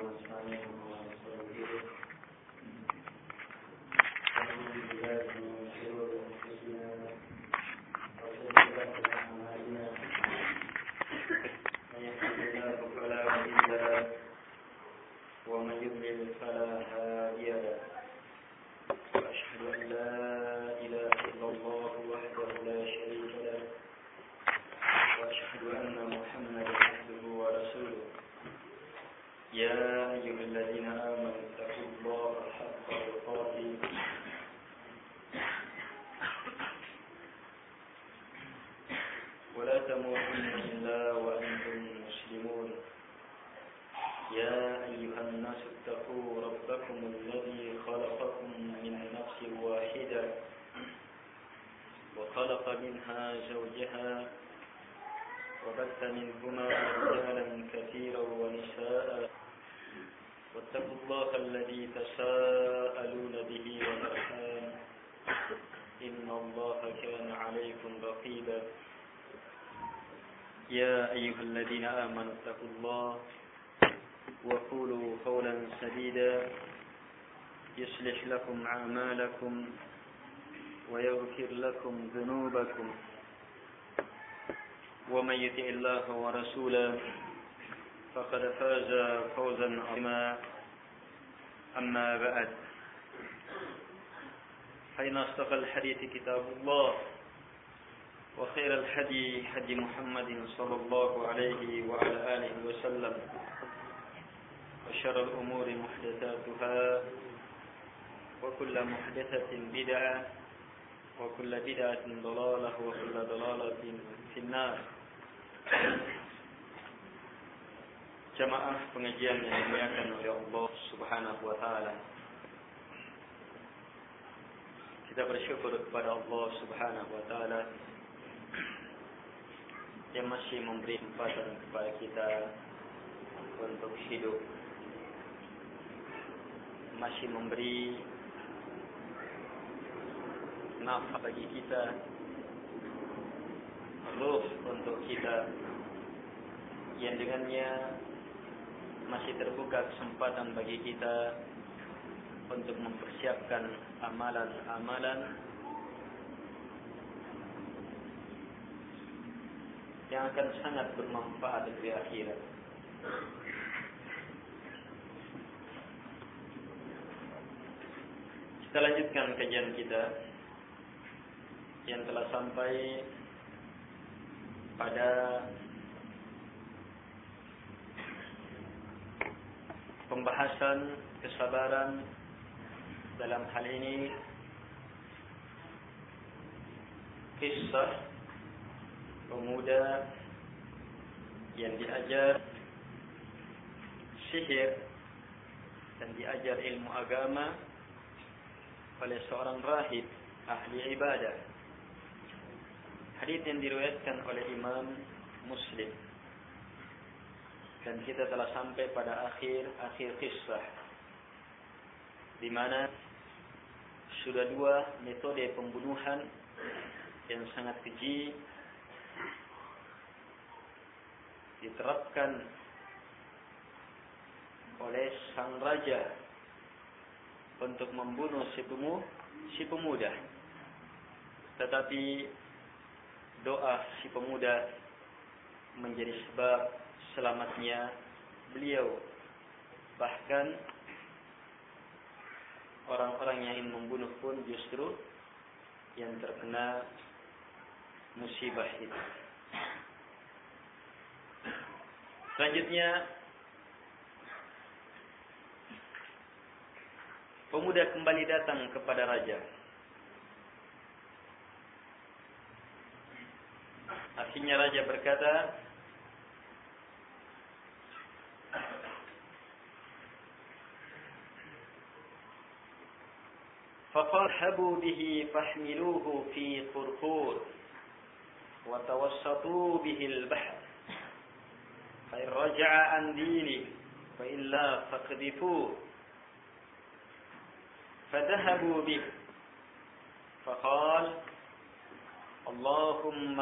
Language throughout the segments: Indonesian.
ونستعينه ونستغفره ونعوذ بالله من شرور أنفسنا وسيئات أعمالنا من يهده الله فلا مضل له ومن يضلل فلا هادي له وأشهد أن لا إله إلا الله وحده لا شريك له وأشهد أن محمدا عبده ورسوله يا أيها الذين آمنوا اتقوا الله حق تقاته ولا تموتن إلا وأنتم مسلمون يا أيها الناس اتقوا ربكم الذي خلقكم من نفس واحدة وخلق منها زوجها وبث منهما رجالا كثيرا ونساء واتقوا الله الذي تساءلون به والأرحام إن الله كان عليكم رقيبا يا أيها الذين آمنوا اتقوا الله وقولوا قولا سديدا يصلح لكم أعمالكم ويغفر لكم ذنوبكم ومن يطع الله ورسوله فقد فاز فوزا عظيما أما بعد فإن أصدق الحديث كتاب الله وخير الهدي هدي محمد صلى الله عليه وعلى آله وسلم وشر الأمور محدثاتها وكل محدثة بدعة وكل بدعة ضلالة وكل ضلالة في النار. Jamaah pengajian yang dimuliakan oleh Allah Subhanahu wa taala. Kita bersyukur kepada Allah Subhanahu wa taala yang masih memberi kesempatan kepada kita untuk hidup. Masih memberi nafas bagi kita, ruh untuk kita, yang dengannya masih terbuka kesempatan bagi kita untuk mempersiapkan amalan-amalan yang akan sangat bermanfaat di akhirat. Kita lanjutkan kajian kita yang telah sampai pada pembahasan kesabaran, dalam hal ini kisah pemuda yang diajar sihir dan diajar ilmu agama oleh seorang rahib ahli ibadah. Hadits yang diriwayatkan oleh Imam Muslim. Dan kita telah sampai pada akhir kisah, di mana sudah dua metode pembunuhan yang sangat keji diterapkan oleh sang raja untuk membunuh si pemuda. Tetapi doa si pemuda menjadi sebab selamatnya beliau. Bahkan orang-orang yang ingin membunuh pun justru yang terkena musibah itu. Selanjutnya, pemuda kembali datang kepada raja. Akhirnya raja berkata, فَقَرْحَبُوا بِهِ فَاحْمِلُوهُ فِي قُرْقُورٍ وَتَوَسَّطُوا بِهِ الْبَحْرَ فَإِنْ رَجَعَ عَنْ دِينِهِ فَإِلَّا فَاقْذِفُوهُ فَذَهَبُوا بِهِ فَقَالَ اللهم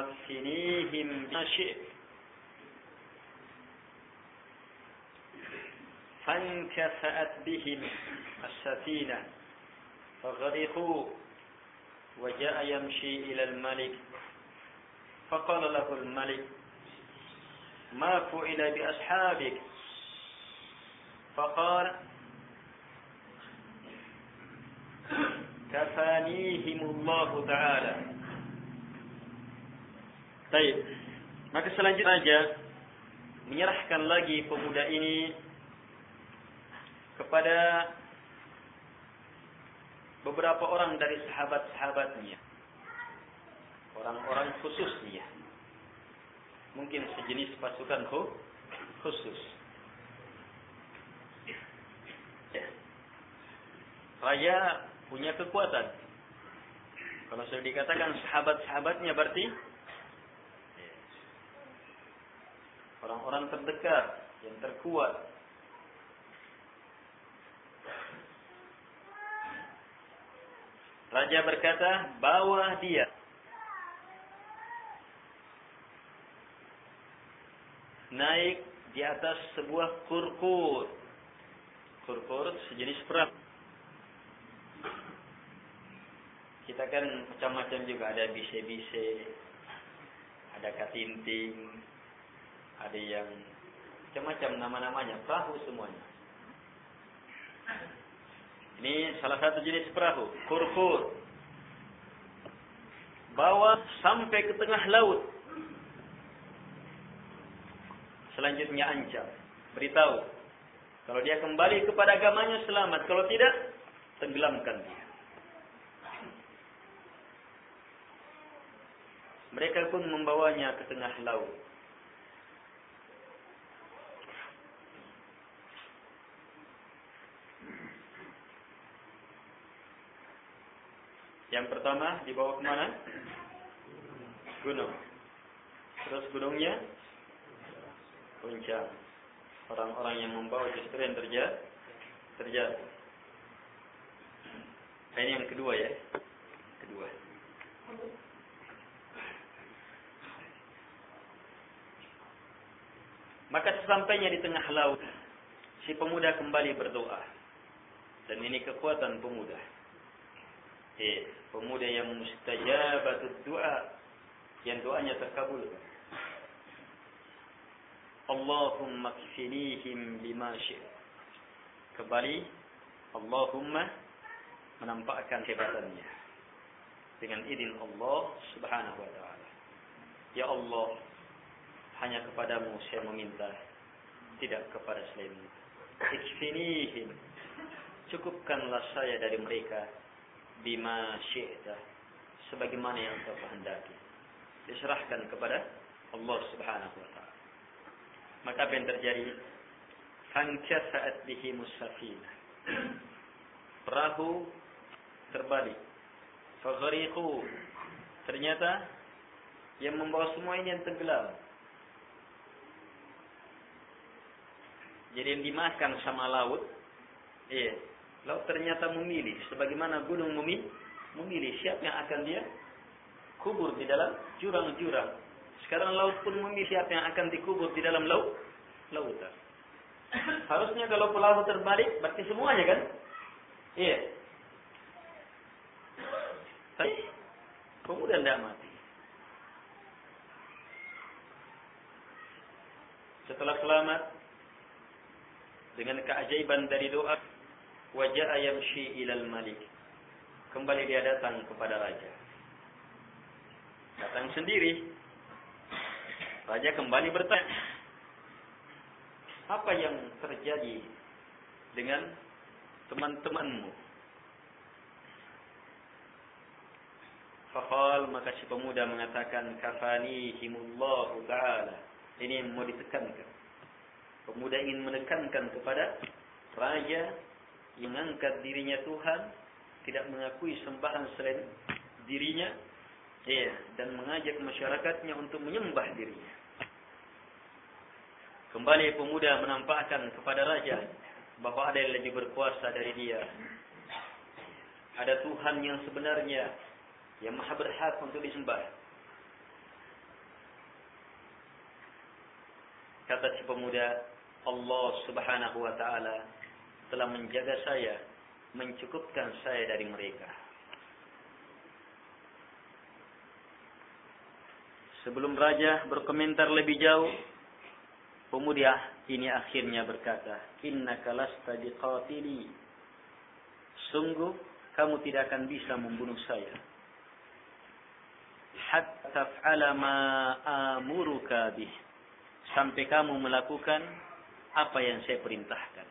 اكفنيهم بما شئت فانكفأت بهم السفينة فغرقوا وجاء يمشي إلى الملك فقال له الملك ما فعل بأصحابك فقال كفانيهم الله تعالى. Baik, maka selanjutnya saja menyerahkan lagi pemuda ini kepada beberapa orang dari sahabat-sahabatnya, orang-orang khususnya, mungkin sejenis pasukan khusus. Raja punya kekuatan. Kalau sudah dikatakan sahabat-sahabatnya berarti orang-orang terdekat yang terkuat. Raja berkata, bawa dia. Naik di atas sebuah kurkur. Kurkur sejenis perahu. Kita kan macam-macam juga, ada bise-bise, ada katinting, ada yang macam-macam nama-namanya, perahu semuanya. Ini salah satu jenis perahu, kurkur. Bawa sampai ke tengah laut. Selanjutnya ancam, beritahu, kalau dia kembali kepada agamanya selamat, kalau tidak, tenggelamkan dia. Mereka pun membawanya ke tengah laut. Yang pertama dibawa ke mana? Gunung. Terus gunungnya goncang. Orang-orang yang membawa justru yang terjatuh. Ini yang kedua ya. Kedua. Maka sesampainya di tengah laut, si pemuda kembali berdoa. Dan ini kekuatan pemuda. Pemuda yang mustajabatud doa, yang doanya terkabul. Allahumma kfinihim bima syi'ta. Kembali Allahumma menampakkan hebatannya dengan izin Allah Subhanahu wa taala. Ya Allah, hanya kepadamu saya meminta, tidak kepada selainmu. Ikfinihim, cukupkanlah saya dari mereka bima syi'ta, sebagaimana yang kau kehendaki. Diserahkan kepada Allah Subhanahu wa taala. Maka apa yang terjadi? Fankafa'at bihimus safinah. Perahu terbalik. Faghariqu. Ternyata yang membawa semua ini yang tenggelam. Jadi yang dimakan sama laut, laut ternyata memilih, sebagaimana gunung memilih siapa yang akan dia kubur di dalam jurang-jurang. Sekarang laut pun memilih siapa yang akan dikubur di dalam lautan. Harusnya kalau perahu terbalik, berarti semuanya kan? Iya. Tapi pemuda tidak mati. Setelah selamat, dengan keajaiban dari doa, wajah yamshi ilal malik. Kembali dia datang kepada raja. Datang sendiri. Raja kembali bertanya, apa yang terjadi dengan teman-temanmu? Faqal, maka si pemuda mengatakan, kafanihimullahu ta'ala. Ini yang mau ditekankan. Pemuda ingin menekankan kepada raja yang mengangkat dirinya Tuhan, tidak mengakui sembahan selain dirinya, dan mengajak masyarakatnya untuk menyembah dirinya. Kembali pemuda menampakkan kepada raja bahwa ada yang lebih berkuasa dari dia. Ada Tuhan yang sebenarnya yang maha berhak untuk disembah. Kata si pemuda, Allah Subhanahu wa taala telah menjaga saya, mencukupkan saya dari mereka. Sebelum raja berkomentar lebih jauh, pemuda ini akhirnya berkata, "Innaka lasta biqatili." Sungguh kamu tidak akan bisa membunuh saya. Hatta taf'ala ma amuruka bih. Sampai kamu melakukan apa yang saya perintahkan.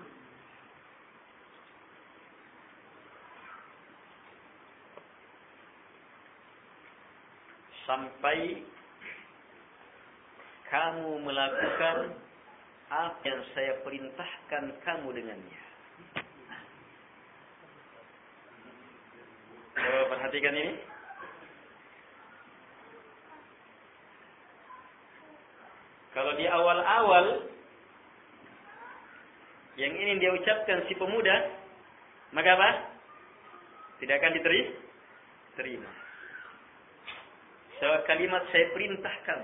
Sampai kamu melakukan apa yang saya perintahkan kamu dengannya. Coba perhatikan ini. Kalau di awal-awal yang ini dia ucapkan si pemuda, maka apa? Tidak akan diterima. Kalimat saya perintahkan.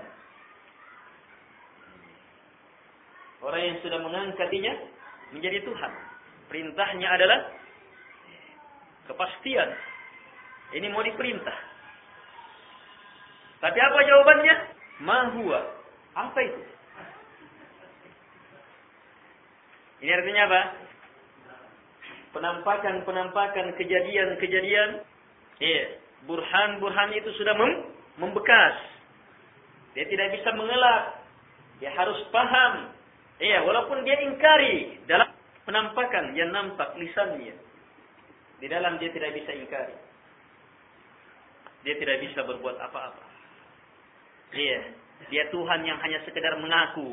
Orang yang sudah mengangkatinya menjadi Tuhan. Perintahnya adalah kepastian. Ini mau diperintah. Tapi apa jawabannya? Ma huwa. Apa itu? Ini artinya apa? Penampakan kejadian-kejadian. Burhan-burhan itu sudah membekas. Dia tidak bisa mengelak. Dia harus paham. Walaupun dia ingkari dalam penampakan yang nampak lisannya. Di dalam dia tidak bisa ingkari. Dia tidak bisa berbuat apa-apa. Dia Tuhan yang hanya sekedar mengaku.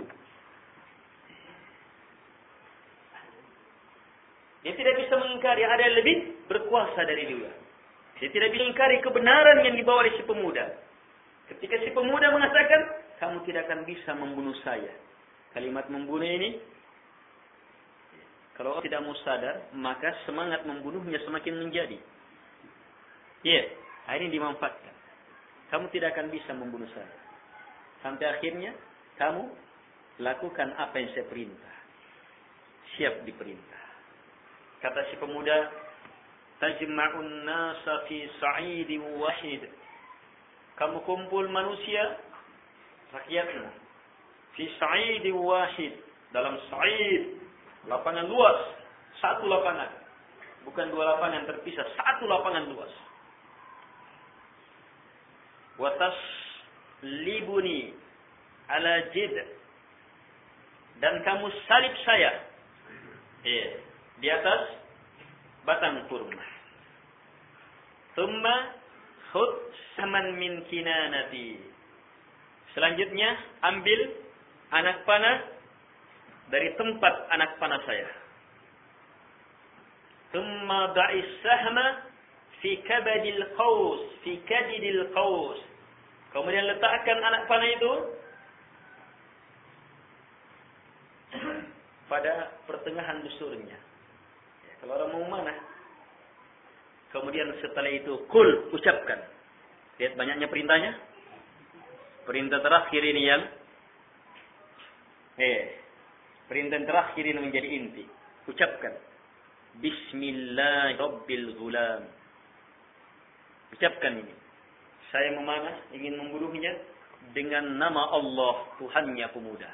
Dia tidak bisa mengingkari ada yang lebih berkuasa dari dia. Dia tidak bisa mengingkari kebenaran yang dibawa oleh si pemuda. Ketika si pemuda mengatakan, kamu tidak akan bisa membunuh saya. Kalimat membunuh ini, kalau orang tidak mau sadar, maka semangat membunuhnya semakin menjadi. Ini dimanfaatkan. Kamu tidak akan bisa membunuh saya. Sampai akhirnya, kamu lakukan apa yang saya perintah. Siap diperintah. Kata si pemuda, tajma'un nasa fi sa'idin wahid. Kamu kumpul manusia, rakyatmu, fi sa'idin wahid. Dalam sa'id, lapangan luas. Satu lapangan. Bukan dua lapangan terpisah. Satu lapangan luas. Watas libuni ala jid. Dan kamu salib saya. Di atas batang kurma. Thumma khud saman min kinanati. Selanjutnya ambil anak panah dari tempat anak panah saya. Thumma da'is sahma fi kabadil qaus, fi kadidil qaus. Kemudian letakkan anak panah itu pada pertengahan busurnya. Kalau orang mau mana? Kemudian setelah itu kul, ucapkan. Lihat banyaknya perintahnya. Perintah terakhir ini yang perintah terakhir ini menjadi inti. Ucapkan. Bismillahirrabbilgulam. Ucapkan ini. Saya memanah, ingin membunuhnya dengan nama Allah, Tuhannya pemuda.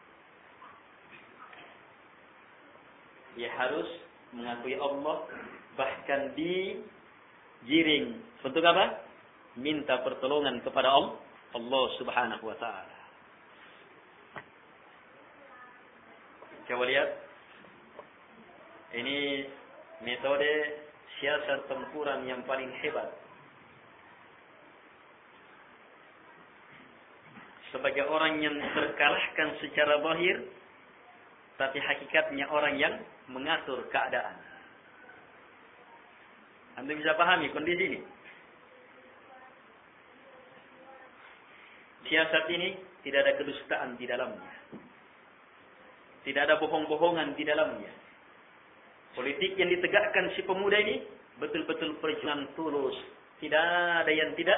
Dia harus mengakui Allah, bahkan digiring. Untuk apa? Minta pertolongan kepada Allah Subhanahu wa ta'ala. Coba lihat. Ini metode siasat tempuran yang paling hebat. Sebagai orang yang terkalahkan secara zahir, tapi hakikatnya orang yang mengatur keadaan. Anda bisa pahami kondisi ini. Siasat ini tidak ada kedustaan di dalamnya. Tidak ada bohong-bohongan di dalamnya. Politik yang ditegakkan si pemuda ini betul-betul perjuangan tulus. Tidak ada yang tidak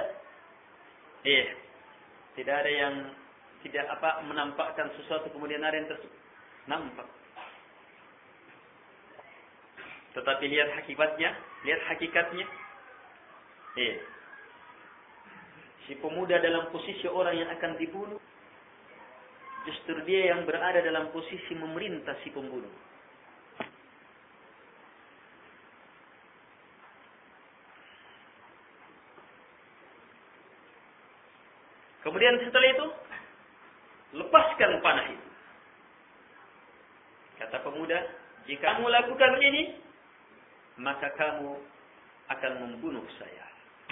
ada yang tidak menampakkan sesuatu kemudian ada yang nampak. Tetapi lihat hakikatnya. Si pemuda dalam posisi orang yang akan dibunuh, justru dia yang berada dalam posisi memerintah si pembunuh. Kemudian setelah itu, lepaskan panah itu. Kata pemuda, jika kamu lakukan ini, maka kamu akan membunuh saya.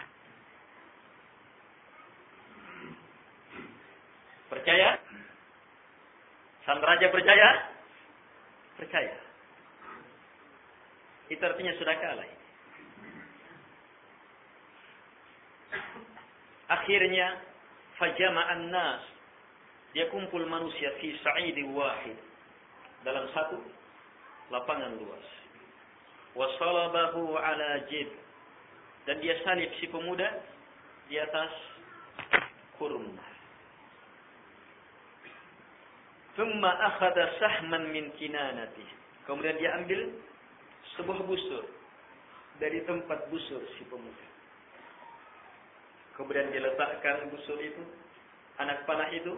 Percaya? Sang raja percaya? Percaya. Itu artinya sudah kalah. Akhirnya, fajama'an nas. Dia kumpul manusia fi sa'idin wahid. Dalam satu lapangan luas. Wasalabahu ala jid. Dan dia salib si pemuda di atas kurma. Thumma akhadha sahman min kinanati. Kemudian dia ambil sebuah busur dari tempat busur si pemuda. Kemudian dia letakkan busur itu, anak panah itu,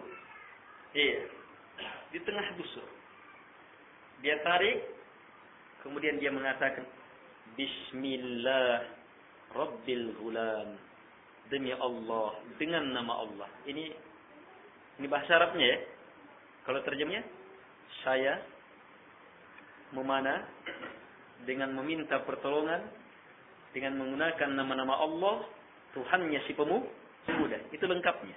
di tengah busur. Dia tarik, kemudian dia mengatakan, Bismillah Rabbil Ghulam. Demi Allah, dengan nama Allah. Ini bahasa Arabnya ya. Kalau terjemahnya, saya memanah dengan meminta pertolongan dengan menggunakan nama-nama Allah, Tuhannya si pemuda. Itu lengkapnya.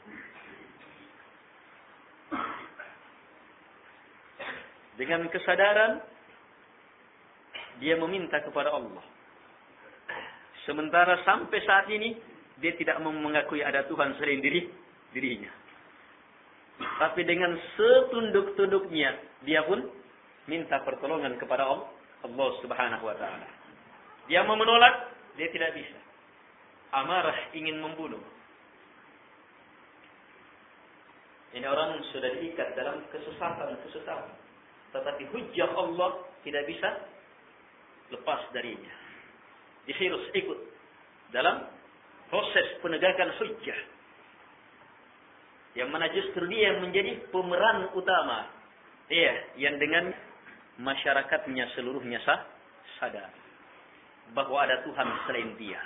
Dengan kesadaran dia meminta kepada Allah. Sementara sampai saat ini dia tidak mengakui ada Tuhan selain dirinya. Tapi dengan setunduk-tunduknya dia pun minta pertolongan kepada Allah Subhanahu wa taala. Dia mau menolak, dia tidak bisa. Amarah ingin membunuh. Ini orang sudah diikat dalam kesesatan. Tetapi hujjah Allah tidak bisa lepas darinya. Dia harus ikut dalam proses penegakan hujjah. Yang mana justru dia yang menjadi pemeran utama. Yang dengan masyarakatnya seluruhnya sadar bahwa ada Tuhan selain dia.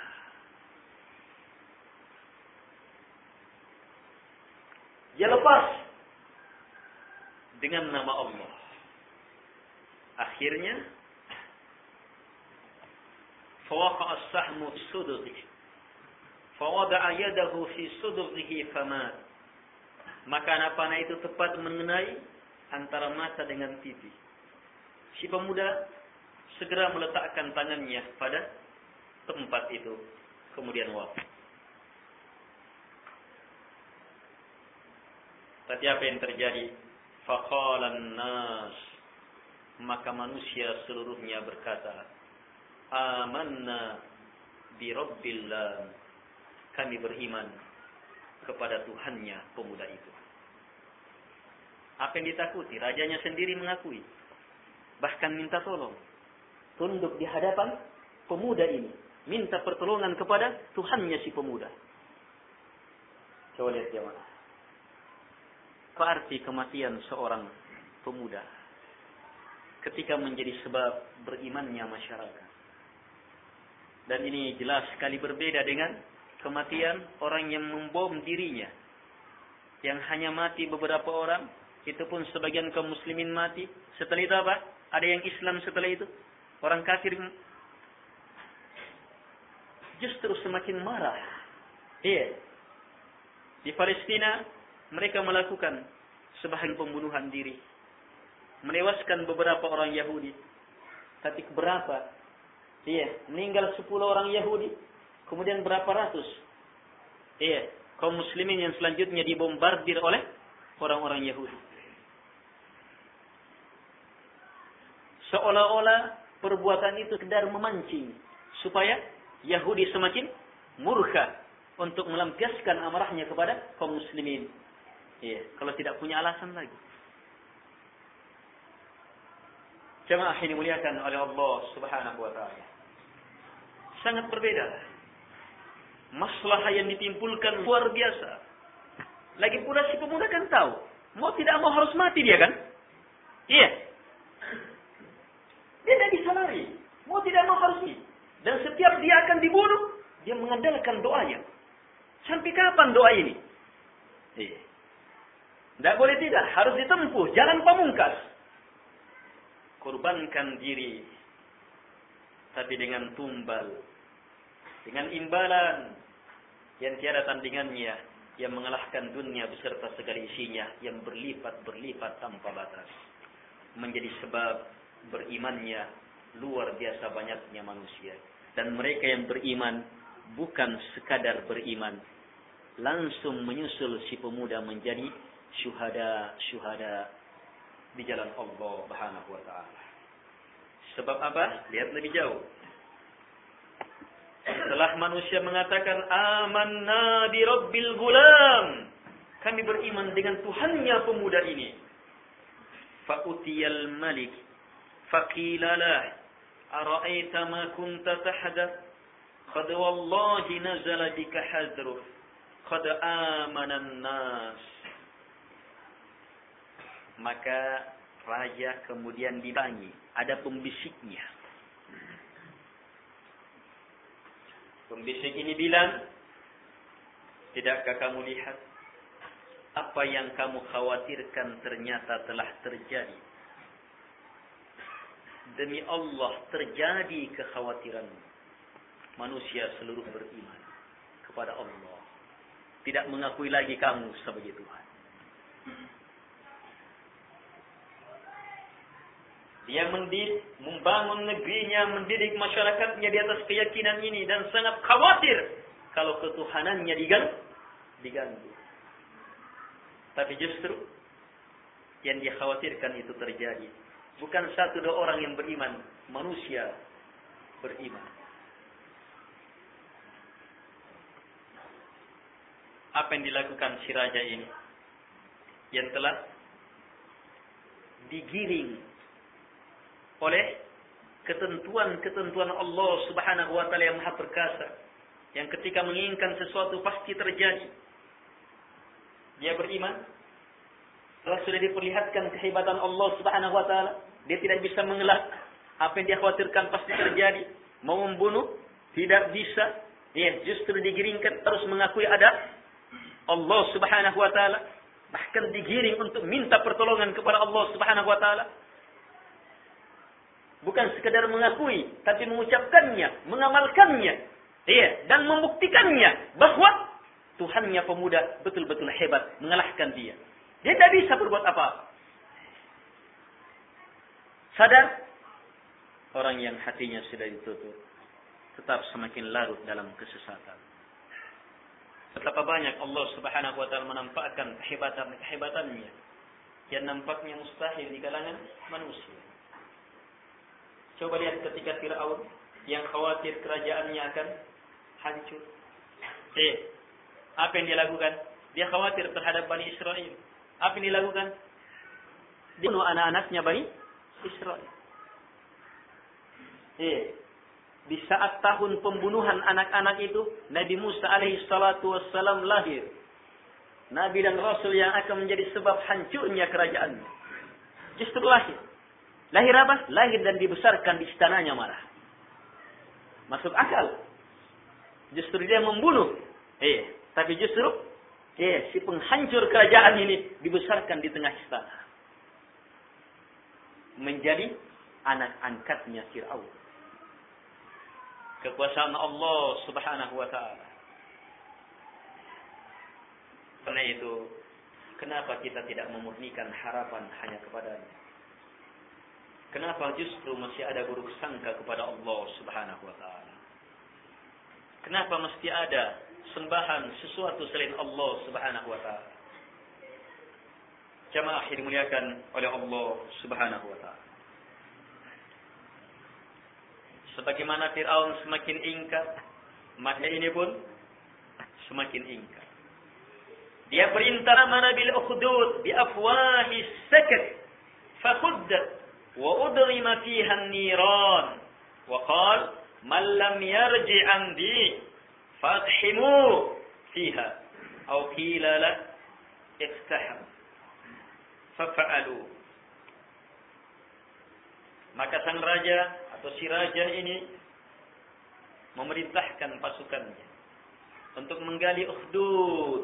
Dia lepas dengan nama Allah. Akhirnya fawaqa'a as-sahmu fi sudghihi. Fawada'a yadahu fi sudghihi famat. Maka anak panah itu tepat mengenai antara mata dengan pipi. Si pemuda segera meletakkan tangannya pada tempat itu. Kemudian wafat. Tapi apa yang terjadi? Faqalan nas. Maka manusia seluruhnya berkata, Amanna bi Rabbillah. Kami beriman kepada Tuhannya pemuda itu. Apa yang ditakuti? Rajanya sendiri mengakui. Bahkan minta tolong. Tunduk di hadapan pemuda ini. Minta pertolongan kepada Tuhannya si pemuda. Coba lihat jemaah. Apa arti kematian seorang pemuda ketika menjadi sebab berimannya masyarakat? Dan ini jelas sekali berbeda dengan kematian orang yang membom dirinya. Yang hanya mati beberapa orang. Itu pun sebagian kaum muslimin mati. Setelah itu apa? Ada yang Islam setelah itu. Orang kafir justru semakin marah. Di Palestina mereka melakukan sebahagian pembunuhan diri. Menewaskan beberapa orang Yahudi. Tapi berapa? Meninggal 10 orang Yahudi. Kemudian berapa ratus? Kaum muslimin yang selanjutnya dibombardir oleh orang-orang Yahudi. Seolah-olah perbuatan itu sekedar memancing supaya Yahudi semakin murka untuk melampiaskan amarahnya kepada kaum muslimin. Kalau tidak punya alasan lagi. Jemaah ini dimuliakan oleh Allah Subhanahu wa taala. Sangat berbeda. Masalah yang ditimbulkan luar biasa. Lagi pula si pemuda kan tahu, mau tidak mau harus mati dia kan? Iya. Dia tidak bisa lari. Mau tidak mau harus mati. Dan setiap dia akan dibunuh, dia mengandalkan doanya. Sampai kapan doa ini? Iya. Tidak boleh tidak, harus ditempuh jalan pamungkas. Korbankan diri, tapi dengan tumbal, dengan imbalan yang tiada tandingannya, yang mengalahkan dunia beserta segala isinya, yang berlipat-berlipat tanpa batas, menjadi sebab berimannya luar biasa banyaknya manusia. Dan mereka yang beriman bukan sekadar beriman, langsung menyusul si pemuda menjadi syuhada di jalan Allah Subhanahu wa taala. Sebab apa? Lihat lebih jauh. Setelah manusia mengatakan amanna bi rabbil gulam, kami beriman dengan Tuhannya pemuda ini. Fa utiyal malik faqila lah ara'aita ma kunta tahdath qad wallahi nazala bika hadruf qad amana an-nas. Maka raja kemudian ditanya, ada pembisiknya. Pembisik ini bilang, tidakkah kamu lihat apa yang kamu khawatirkan ternyata telah terjadi? Demi Allah terjadi kekhawatiranmu. Manusia seluruh beriman kepada Allah, tidak mengakui lagi kamu sebagai Tuhan. Dia membangun negerinya, mendidik masyarakatnya di atas keyakinan ini dan sangat khawatir kalau ketuhanannya diganggu. Tapi justru yang dia khawatirkan itu terjadi. Bukan satu dua orang yang beriman, manusia beriman. Apa yang dilakukan si raja ini? Yang telah digiring oleh ketentuan-ketentuan Allah Subhanahu wa taala yang Maha Perkasa, yang ketika menginginkan sesuatu pasti terjadi. Dia beriman, setelah sudah diperlihatkan kehebatan Allah Subhanahu wa taala, dia tidak bisa mengelak. Apa yang dia khawatirkan pasti terjadi. Mau membunuh tidak bisa. Dia justru digiringkan terus mengakui ada Allah Subhanahu wa taala, bahkan digiring untuk minta pertolongan kepada Allah Subhanahu wa taala. Bukan sekedar mengakui, tapi mengucapkannya, mengamalkannya, dan membuktikannya bahwa Tuhannya pemuda betul-betul hebat, mengalahkan dia. Dia tidak bisa berbuat apa. Sadar, orang yang hatinya sudah ditutup, tetap semakin larut dalam kesesatan. Betapa banyak Allah Subhanahu wa taala menampakkan kehebatannya yang nampaknya mustahil di kalangan manusia. Coba lihat ketika Fir'aun yang khawatir kerajaannya akan hancur. Apa yang dia lakukan? Dia khawatir terhadap Bani Israel. Apa yang dia lakukan? Dia bunuh anak-anaknya Bani Israel. Di saat tahun pembunuhan anak-anak itu, Nabi Musa alaihi salatu wassalam lahir. Nabi dan Rasul yang akan menjadi sebab hancurnya kerajaannya. Justru lahir. Lahir apa? Lahir dan dibesarkan di istananya malah. Masuk akal. Justru dia membunuh. Tapi justru si penghancur kerajaan ini dibesarkan di tengah istana. Menjadi anak angkatnya Fir'aun. Kekuasaan Allah Subhanahu wa taala. Karena itu, kenapa kita tidak memurnikan harapan hanya kepadanya? Kenapa justru masih ada buruk sangka kepada Allah Subhanahu wa taala? Kenapa mesti ada sembahan sesuatu selain Allah Subhanahu wa taala? Jamaah yang dimuliakan oleh Allah Subhanahu wa taala. Sebagaimana Fir'aun semakin ingkar, maka ini pun semakin ingkar. Dia perintah mana bil ukhdud bi afwahis sakat fakhuddat wa udrima fiha an-niran wa qala man lam yarji andi faqhimu fiha aw qila la iftaham fafa'alu. Maka sang raja atau si raja ini memerintahkan pasukannya untuk menggali Ukhdud.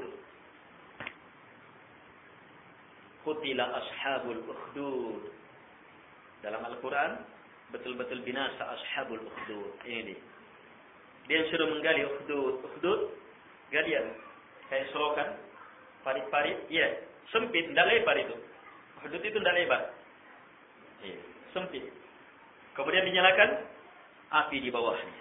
Qutila ashabul Ukhdud. Dalam Al-Quran betul-betul binasa ashabul Ukhdud. Ini dia suruh menggali Ukhdud. Ukhdud galian kayak selokan, parit-parit, ya, sempit, tidak lebar itu. Ukhdud itu tidak lebar, ya, sempit. Kemudian dinyalakan api di bawahnya.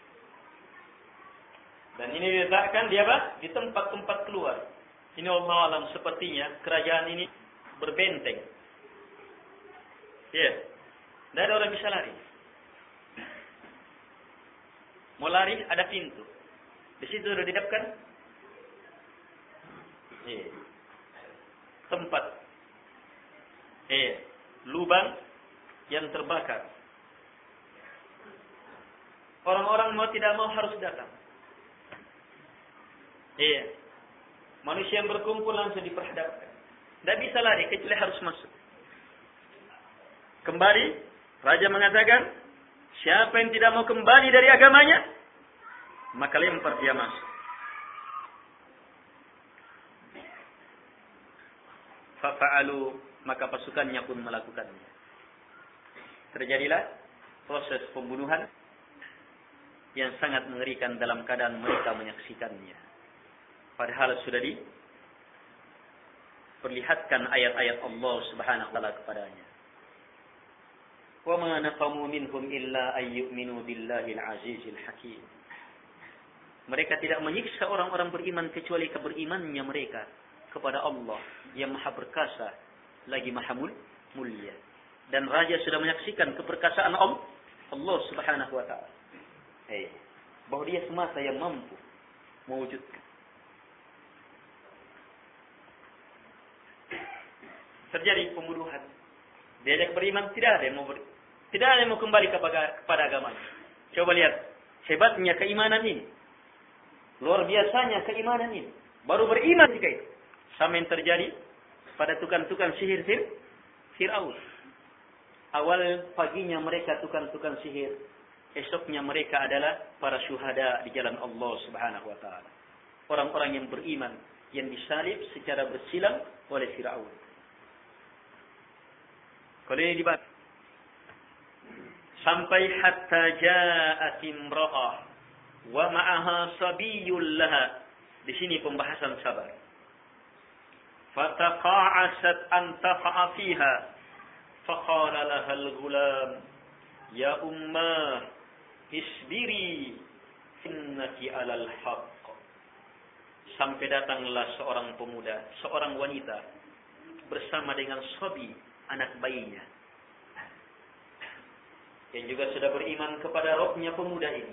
Dan ini diletakkan di apa? Di tempat-tempat keluar. Ini Allah alam, sepertinya kerajaan ini berbenteng. Ya, tidak ada orang bisa lari. Mau lari ada pintu. Di situ sudah didapkan tempat lubang yang terbakar. Orang-orang mau tidak mau harus datang. Manusia yang berkumpul langsung diperhadapkan. Tidak bisa lari kecuali harus masuk. Kembali, raja mengatakan, siapa yang tidak mau kembali dari agamanya, maka lempar dia masuk. Fafa'alu, maka pasukannya pun melakukannya. Terjadilah proses pembunuhan yang sangat mengerikan dalam keadaan mereka menyaksikannya. Padahal sudah diperlihatkan ayat-ayat Allah Subhanahu wa taala kepadanya. Wa ma naqamu minhum illa ay yu'minu billahil azizil hakim. Mereka tidak menyiksa orang-orang beriman kecuali keberimannya mereka kepada Allah yang Maha Perkasa lagi Maha Mulia. Dan raja sudah menyaksikan keperkasaan Allah Subhanahu wa taala. Bahwa dia semata yang mampu mewujudkan. Terjadi pembunuhan. Diajak beriman, tidak ada yang mau kembali kepada agamanya. Coba lihat hebatnya keimanan ini. Luar biasanya keimanan ini. Baru beriman jika itu. Sama yang terjadi pada tukang-tukang sihir Fir'aun. Awal paginya mereka tukang-tukang sihir. Esoknya mereka adalah para syuhada di jalan Allah Subhanahu wa taala. Orang-orang yang beriman yang disalib secara bersilang oleh Fir'aun. Kalau ini dibahas sampai hatta ja'at imra'ah wa ma'aha sabiyyun laha. Di sini pembahasan sabar. Fataqa'asat an taqa'a fiha faqala laha al-ghulam ya ummah isbiri innaki 'alal haqq. Sampai datanglah seorang pemuda, seorang wanita bersama dengan sabi, anak bayinya, yang juga sudah beriman kepada Rabbnya pemuda ini.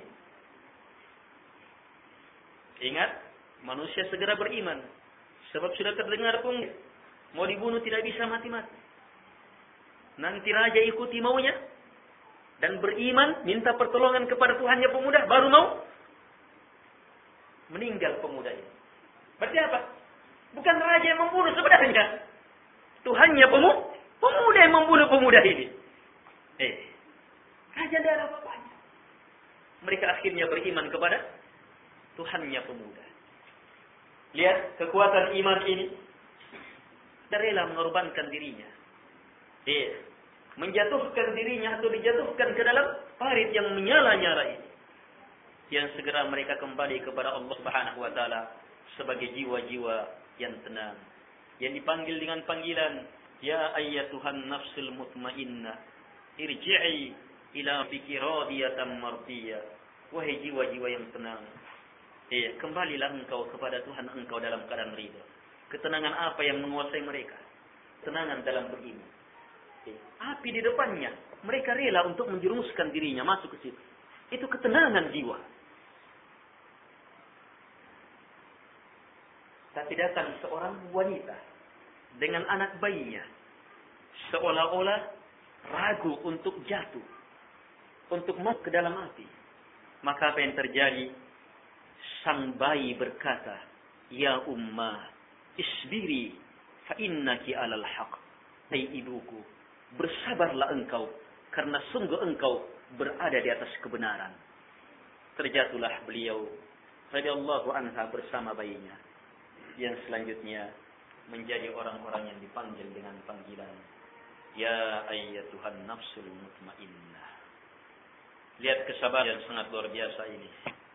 Ingat, manusia segera beriman, sebab sudah terdengar pun mau dibunuh tidak bisa mati-mati. Nanti raja ikuti maunya dan beriman, minta pertolongan kepada Tuhannya pemuda, baru mau meninggal pemuda ini. Berarti apa? Bukan raja yang membunuh sebenarnya, Tuhannya pemuda yang membunuh pemuda ini. Raja tidak ada apa-apanya. Mereka akhirnya beriman kepada Tuhannya pemuda. Lihat kekuatan iman ini. Dia rela mengorbankan dirinya. Menjatuhkan dirinya atau dijatuhkan ke dalam parit yang menyala-nyala ini. Yang segera mereka kembali kepada Allah Subhanahu wa taala sebagai jiwa-jiwa yang tenang. Yang dipanggil dengan panggilan, ya ayyatuhan nafsul mutmainnah, irji'i ila rabbiki radiyatan mardiyah. Wahai jiwa-jiwa yang tenang, kembalilah engkau kepada Tuhan engkau dalam keadaan ridha. Ketenangan apa yang menguasai mereka? Tenangan dalam beriman. Api di depannya, mereka rela untuk menjerumuskan dirinya masuk ke situ. Itu ketenangan jiwa. Tapi datang seorang wanita dengan anak bayinya, seolah-olah ragu untuk jatuh, untuk masuk ke dalam api. Maka apa yang terjadi? Sang bayi berkata, "Ya ummah, isbiri fa innaki alal haq." Hai ibuku, bersabarlah engkau karena sungguh engkau berada di atas kebenaran. Terjatuhlah beliau radhiyallahu anha bersama bayinya, yang selanjutnya menjadi orang-orang yang dipanggil dengan panggilan ya ayyatuhan nafsul mutmainnah. Lihat kesabaran yang sangat luar biasa ini.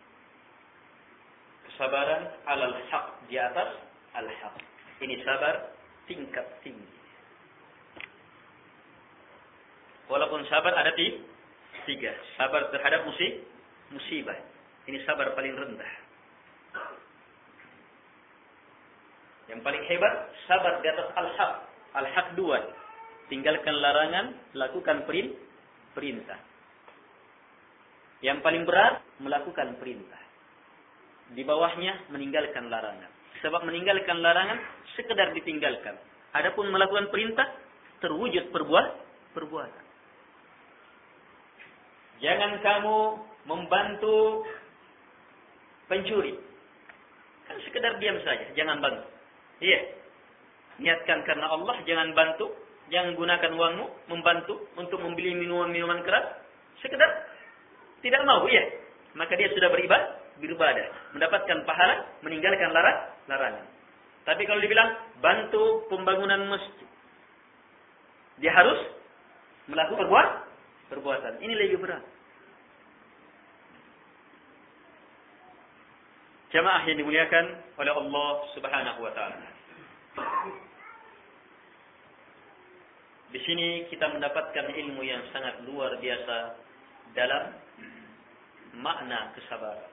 Kesabaran alal haq, di atas al haq. Ini sabar tingkat tinggi. Walaupun sabar ada tiga. Sabar terhadap musibah. Ini sabar paling rendah. Yang paling hebat, sabar di atas al-haq. Al-haq 2. Tinggalkan larangan, lakukan perintah. Yang paling berat, melakukan perintah. Di bawahnya, meninggalkan larangan. Sebab meninggalkan larangan, sekedar ditinggalkan. Adapun melakukan perintah, terwujud perbuatan. Jangan kamu membantu pencuri. Kan sekedar diam saja, jangan bantu. Iya. Niatkan karena Allah, jangan bantu. Jangan gunakan uangmu membantu untuk membeli minuman keras. Sekedar tidak mau, iya. Maka dia sudah beribadah, mendapatkan pahala, meninggalkan larangan. Tapi kalau dibilang bantu pembangunan masjid, dia harus melakukan perbuatan. Ini lebih berat. Jamaah yang dimuliakan oleh Allah Subhanahu wa taala. Di sini kita mendapatkan ilmu yang sangat luar biasa dalam makna kesabaran.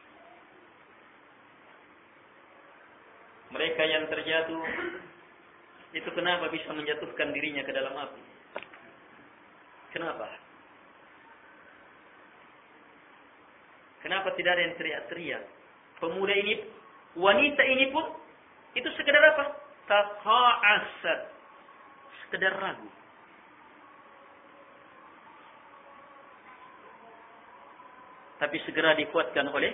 Mereka yang terjatuh itu kenapa bisa menjatuhkan dirinya ke dalam api? Kenapa? Kenapa tidak ada yang teriak-teriak? Pemuda ini, wanita ini pun, itu sekedar apa? Taqa'asad. Sekedar ragu. Tapi segera dikuatkan oleh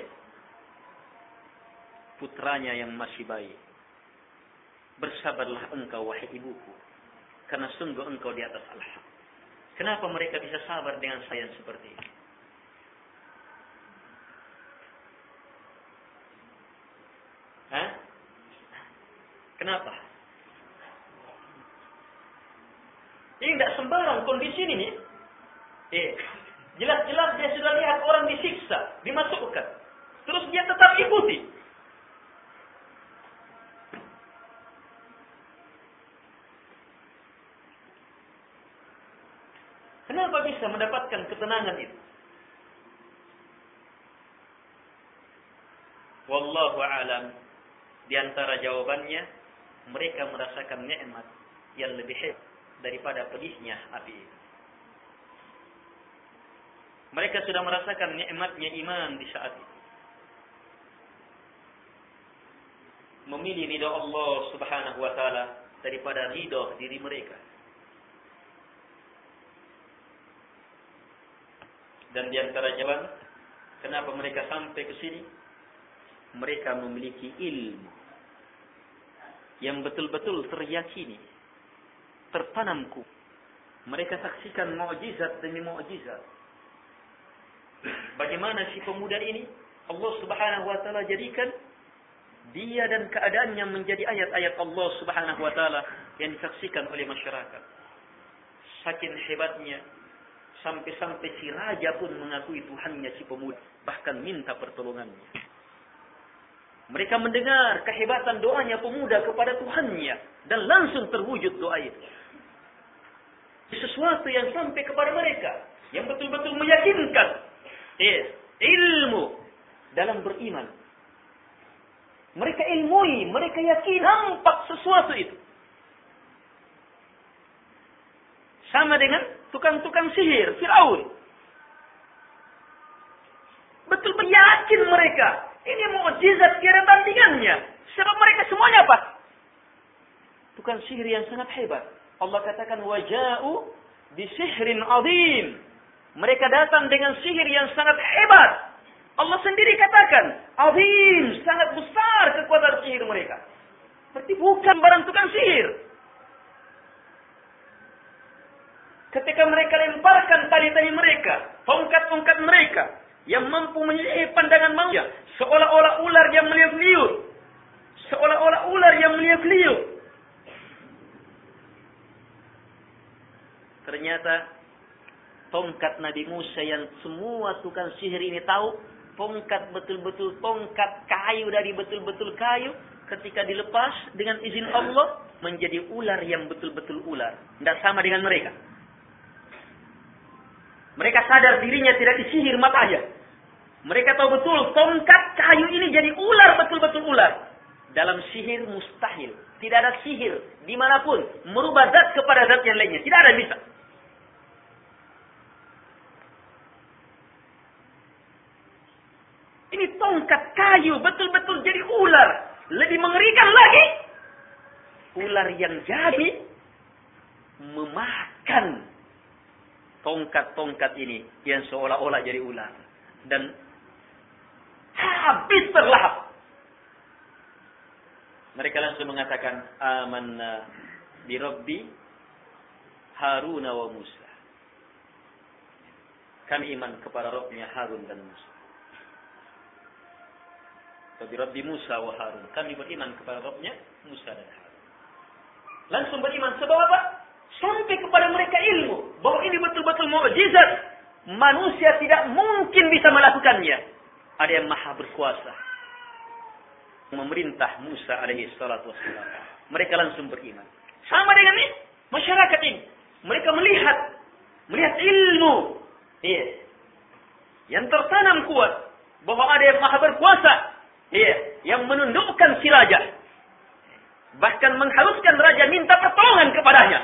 putranya yang masih bayi. Bersabarlah engkau, wahai ibuku, karena sungguh engkau di atas al-haq. Kenapa mereka bisa sabar dengan saya seperti ini? Kenapa? Ini tidak sembarang kondisi ini nih. Jelas-jelas dia sudah lihat orang disiksa, dimasukkan. Terus dia tetap ikuti. Kenapa bisa mendapatkan ketenangan itu? Wallahu a'lam. Di antara jawabannya, mereka merasakan nikmat yang lebih hebat daripada pedihnya api itu. Mereka sudah merasakan nikmatnya iman di saat itu. Memilih ridha Allah Subhanahu wa taala daripada ridha diri mereka. Dan di antara jawaban kenapa mereka sampai ke sini, mereka memiliki ilmu yang betul-betul teryakini, tertanamku. Mereka saksikan mukjizat demi mukjizat. Bagaimana si pemuda ini Allah Subhanahu wa taala jadikan dia dan keadaannya menjadi ayat-ayat Allah Subhanahu wa taala yang disaksikan oleh masyarakat. Saking hebatnya sampai-sampai si raja pun mengakui Tuhannya si pemuda, bahkan minta pertolongannya. Mereka mendengar kehebatan doanya pemuda kepada Tuhannya dan langsung terwujud doa itu. Sesuatu yang sampai kepada mereka yang betul-betul meyakinkan ilmu dalam beriman. Mereka ilmui, mereka yakin nampak sesuatu itu. Sama dengan tukang-tukang sihir Firaun. Betul yakin mereka. Ini mukjizat tiada tandingannya. Sebab mereka semuanya apa? Tukang sihir yang sangat hebat. Allah katakan waja'u bisihrin azim. Mereka datang dengan sihir yang sangat hebat. Allah sendiri katakan, azim, sangat besar kekuatan sihir mereka. Berarti bukan barang tukang sihir. Ketika mereka lemparkan tali-tali mereka, tongkat-tongkat mereka, yang mampu menyihir pandangan manusia, seolah-olah ular yang meliuk-liuk. Seolah-olah ular yang meliuk-liuk. Ternyata tongkat Nabi Musa yang semua tukang sihir ini tahu, tongkat betul-betul tongkat kayu dari betul-betul kayu, ketika dilepas dengan izin Allah menjadi ular yang betul-betul ular. Tidak sama dengan mereka. Mereka sadar dirinya tidak disihir matanya. Mereka tahu betul tongkat kayu ini jadi ular, betul-betul ular. Dalam sihir mustahil. Tidak ada sihir dimanapun merubah zat kepada zat yang lainnya. Tidak ada yang bisa. Ini tongkat kayu betul-betul jadi ular. Lebih mengerikan lagi, ular yang jadi memakan tongkat-tongkat ini yang seolah-olah jadi ular. Dan habis terlahap. Mereka langsung mengatakan, amanna bi Rabbi Harun wa Musa. Kami iman kepada Rabbnya Harun dan Musa. Bi Rabbi Musa wa Harun. Kami beriman kepada Rabbnya Musa dan Harun. Langsung beriman sebab apa? Sampai kepada mereka ilmu bahwa ini betul-betul mukjizat. Manusia tidak mungkin bisa melakukannya. Ada yang maha berkuasa memerintah Musa alaihi salatu wassalam. Mereka langsung beriman. Sama dengan ini, masyarakat ini. Mereka melihat ilmu. Iya. Yang tertanam kuat bahwa ada yang maha berkuasa. Iya, yang menundukkan si raja. Bahkan mengharuskan raja minta pertolongan kepadanya.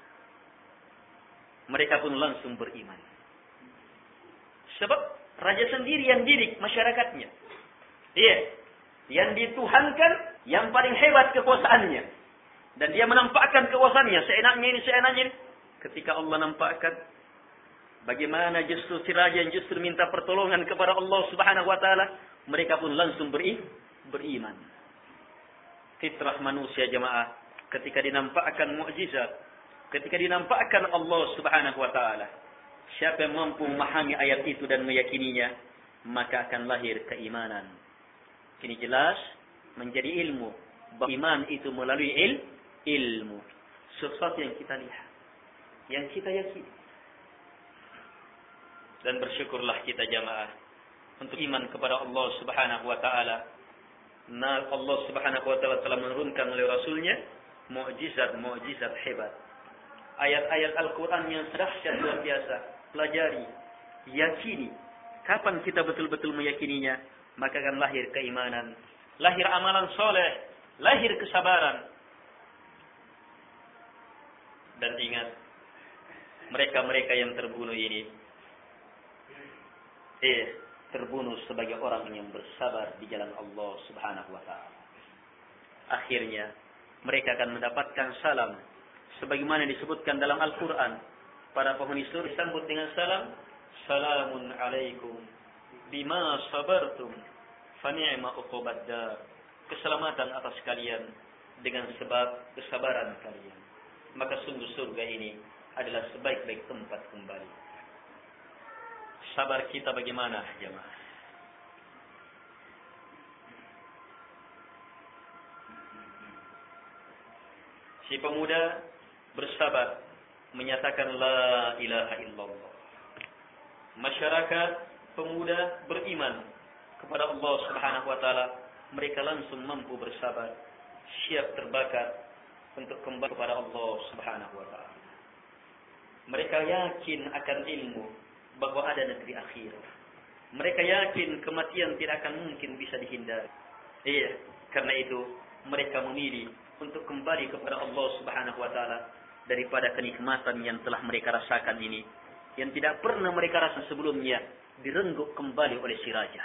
Mereka pun langsung beriman. Sebab raja sendiri yang didik masyarakatnya. Iya. Yang dituhankan, yang paling hebat kekuasaannya. Dan dia menampakkan kekuasaannya. Seenaknya ini. Ketika Allah nampakkan, bagaimana justru si raja yang justru minta pertolongan kepada Allah subhanahu wa ta'ala. Mereka pun langsung beriman. Fitrah manusia jemaah. Ketika dinampakkan mukjizat. Ketika dinampakkan Allah subhanahu wa ta'ala. Siapa yang mampu memahami ayat itu dan meyakininya, maka akan lahir keimanan. Ini jelas menjadi ilmu. Iman itu melalui ilmu. Sesuatu yang kita lihat. Yang kita yakini. Dan bersyukurlah kita jamaah. Untuk iman kepada Allah subhanahu wa ta'ala. Nah, Allah subhanahu wa ta'ala telah menurunkan oleh Rasulnya mukjizat hebat. Ayat-ayat Al-Quran yang dahsyat luar biasa. Pelajari. Yakini. Kapan kita betul-betul meyakininya, maka akan lahir keimanan. Lahir amalan soleh. Lahir kesabaran. Dan ingat, mereka-mereka yang terbunuh ini, terbunuh sebagai orang yang bersabar di jalan Allah subhanahu wa ta'ala. Akhirnya, mereka akan mendapatkan salam. Sebagaimana disebutkan dalam Al-Quran. Para penghuni surga disambut dengan salam. Salamun alaikum bima sabartum fani'ma uqubad dar. Keselamatan atas kalian dengan sebab kesabaran kalian. Maka sungguh surga ini adalah sebaik-baik tempat kembali. Sabar kita bagaimana, jemaah? Si pemuda bersabar menyatakan la ilaha illallah. Masyarakat pemuda beriman kepada Allah subhanahu wa ta'ala. Mereka langsung mampu bersabar, siap terbakar untuk kembali kepada Allah subhanahu wa ta'ala. Mereka yakin akan ilmu bahwa ada negeri akhir. Mereka yakin kematian tidak akan mungkin bisa dihindari. Iya, karena itu mereka memilih untuk kembali kepada Allah subhanahu wa ta'ala daripada kenikmatan yang telah mereka rasakan ini, yang tidak pernah mereka rasa sebelumnya, direnggut kembali oleh si raja.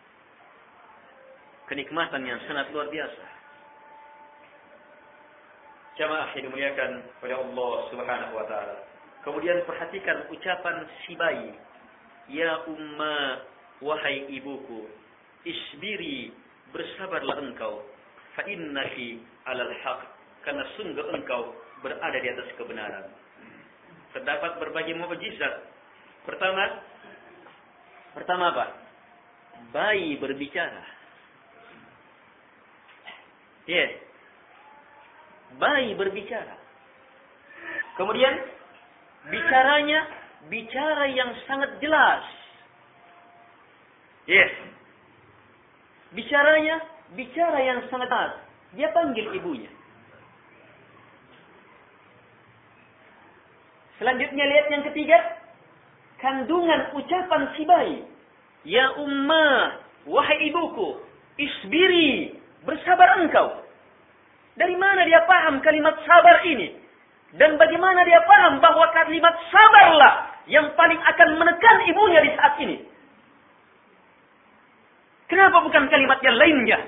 Kenikmatan yang sangat luar biasa. Jamaah yang dimuliakan oleh Allah subhanahu wa ta'ala. Kemudian perhatikan ucapan si bayi. Ya umma, wahai ibuku, isbiri, bersabarlah engkau. Fa innaki alal haq, karena sungguh engkau berada di atas kebenaran. Terdapat berbagai mukjizat. Pertama apa? Bayi berbicara. Bayi berbicara. Kemudian bicaranya bicara yang sangat jelas. Bicaranya bicara yang sangat jelas. Dia panggil ibunya. Selanjutnya lihat yang ketiga, kandungan ucapan si bayi. Ya umma, wahai ibuku, isbiri, bersabar engkau. Dari mana dia paham kalimat sabar ini? Dan bagaimana dia paham bahwa kalimat sabarlah yang paling akan menekan ibunya di saat ini? Kenapa bukan kalimat yang lainnya?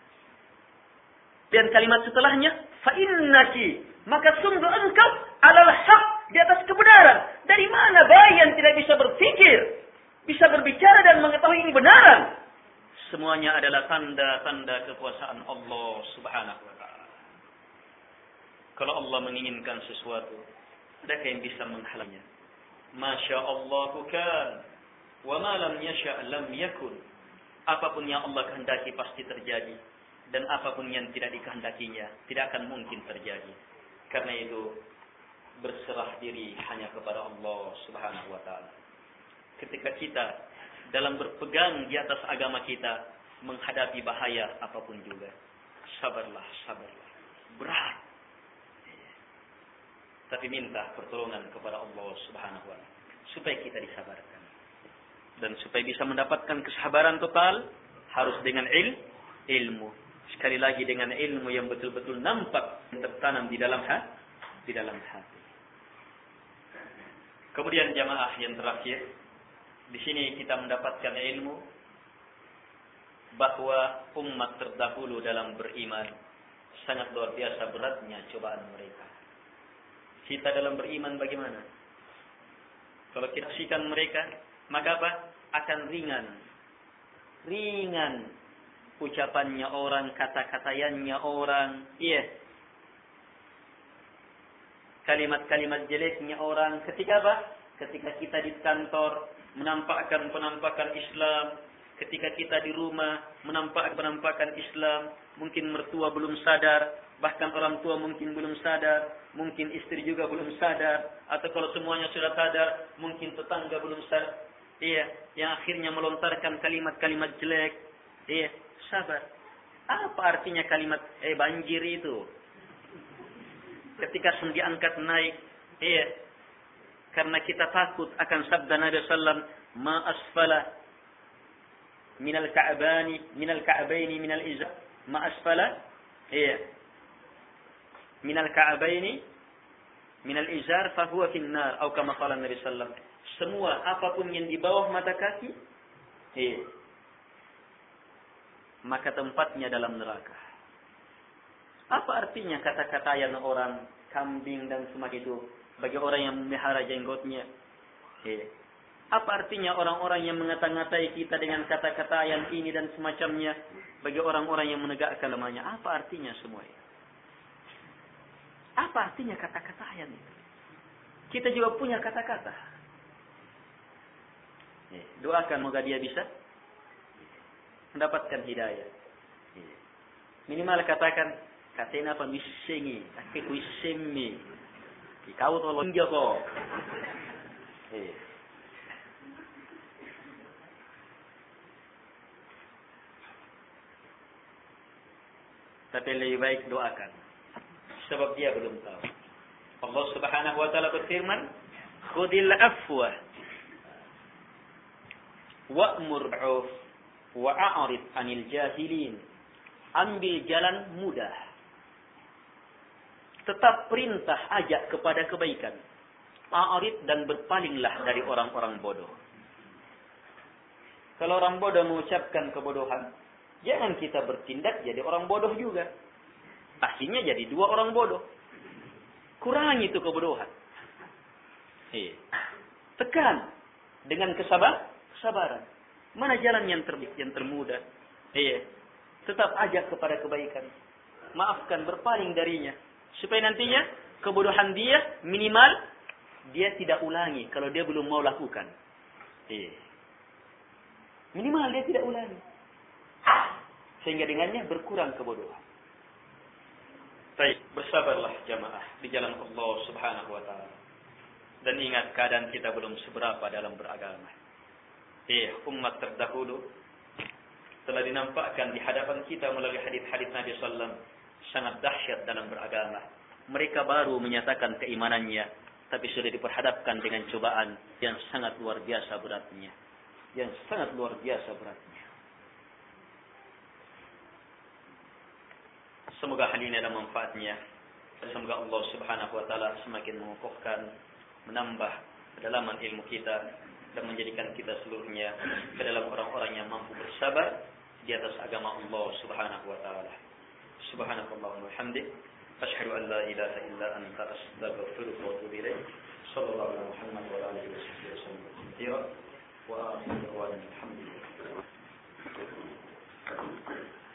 Dan kalimat setelahnya, fa innaki, maka sungguh engkau alal haq, di atas kebenaran. Dari mana bayi yang tidak bisa berpikir, bisa berbicara dan mengetahui ini benaran? Semuanya adalah tanda-tanda kekuasaan Allah Subhanahu wa ta'ala. Kalau Allah menginginkan sesuatu, adakah yang bisa menghalangnya? Masya Allahu kan, wa ma lam yasha' lam yakun. Apapun yang Allah kehendaki pasti terjadi, dan apapun yang tidak dikehendakinya tidak akan mungkin terjadi. Karena itu berserah diri hanya kepada Allah Subhanahu wa ta'ala. Ketika kita dalam berpegang di atas agama kita menghadapi bahaya apapun juga, sabarlah. Berat. Tapi minta pertolongan kepada Allah Subhanahu wa ta'ala supaya kita disabarkan. Dan supaya bisa mendapatkan kesabaran total harus dengan ilmu. Sekali lagi dengan ilmu yang betul-betul nampak tertanam di dalam hati. Kemudian jamaah yang terakhir, di sini kita mendapatkan ilmu bahwa umat terdahulu dalam beriman sangat luar biasa beratnya cobaan mereka. Kita dalam beriman bagaimana? Kalau kita saksikan mereka, maka apa? Akan ringan ucapannya orang, kata-katanya orang, kalimat-kalimat jeleknya orang. Ketika apa? Ketika kita di kantor menampakkan penampakan Islam, ketika kita di rumah penampakan Islam, mungkin mertua belum sadar, bahkan orang tua mungkin belum sadar, mungkin istri juga belum sadar, atau kalau semuanya sudah sadar, mungkin tetangga belum sadar. Yang akhirnya melontarkan kalimat-kalimat jelek. Sabar. Apa artinya kalimat banjir itu? Ketika diangkat naik, karena kita takut akan sabda Nabi sallam, ma asfala minal ka'baini minal izar, ma asfala minal ka'baini minal izar fahuwa finnar, atau kama qala Nabi sallam. Semua apapun yang di bawah mata kaki, maka tempatnya dalam neraka. Apa artinya kata-kata yang orang kambing dan semacam itu bagi orang yang memelihara jenggotnya? Apa artinya orang-orang yang mengata-ngatai kita dengan kata-kata yang ini dan semacamnya bagi orang-orang yang menegakkan lemahnya? Apa artinya semua itu? Apa artinya kata-kata yang itu? Kita juga punya kata-kata. Doakan moga dia bisa mendapatkan hidayah. Minimal katakan, katanya apa misengi, aku isemi. Kau tolong jago. Tapi lebih baik doakan. Sebab dia belum tahu. Allah Subhanahu wa ta'ala berfirman, "Khudil afwa wa'mur bi'urf wa'arid 'anil jahilin." Ambil jalan mudah. Tetap perintah ajak kepada kebaikan. A'rid dan berpalinglah dari orang-orang bodoh. Kalau orang bodoh mengucapkan kebodohan, jangan kita bertindak jadi orang bodoh juga. Akhirnya jadi dua orang bodoh. Kurangi itu kebodohan. Iya. Tekan dengan kesabaran. Mana jalan yang termudah? Iya. Tetap ajak kepada kebaikan. Maafkan, berpaling darinya. Supaya nantinya kebodohan dia minimal dia tidak ulangi kalau dia belum mau lakukan. Iya. Minimal dia tidak ulangi. Sehingga dengannya berkurang kebodohan. Baik, bersabarlah jamaah di jalan Allah Subhanahu wa taala. Dan ingat keadaan kita belum seberapa dalam beragama. Umat terdahulu telah dinampakkan di hadapan kita melalui hadis-hadis Nabi sallallahu alaihi wasallam sangat dahsyat dalam beragama. Mereka baru menyatakan keimanannya, tapi sudah diperhadapkan dengan cobaan yang sangat luar biasa beratnya. Semoga hal ini ada manfaatnya. Semoga Allah Subhanahu wa taala semakin mengokohkan, menambah kedalaman ilmu kita dan menjadikan kita seluruhnya ke dalam orang-orang yang mampu bersabar di atas agama Allah Subhanahu wa taala. Subhanakallahumma wa bihamdik, asyhadu an la ilaha illa anta, astaghfiruka wa atubu ilaik. Sallallahu alaihi Muhammad wa alihi wasallam. Wa akhiru da'wana alhamdulillah.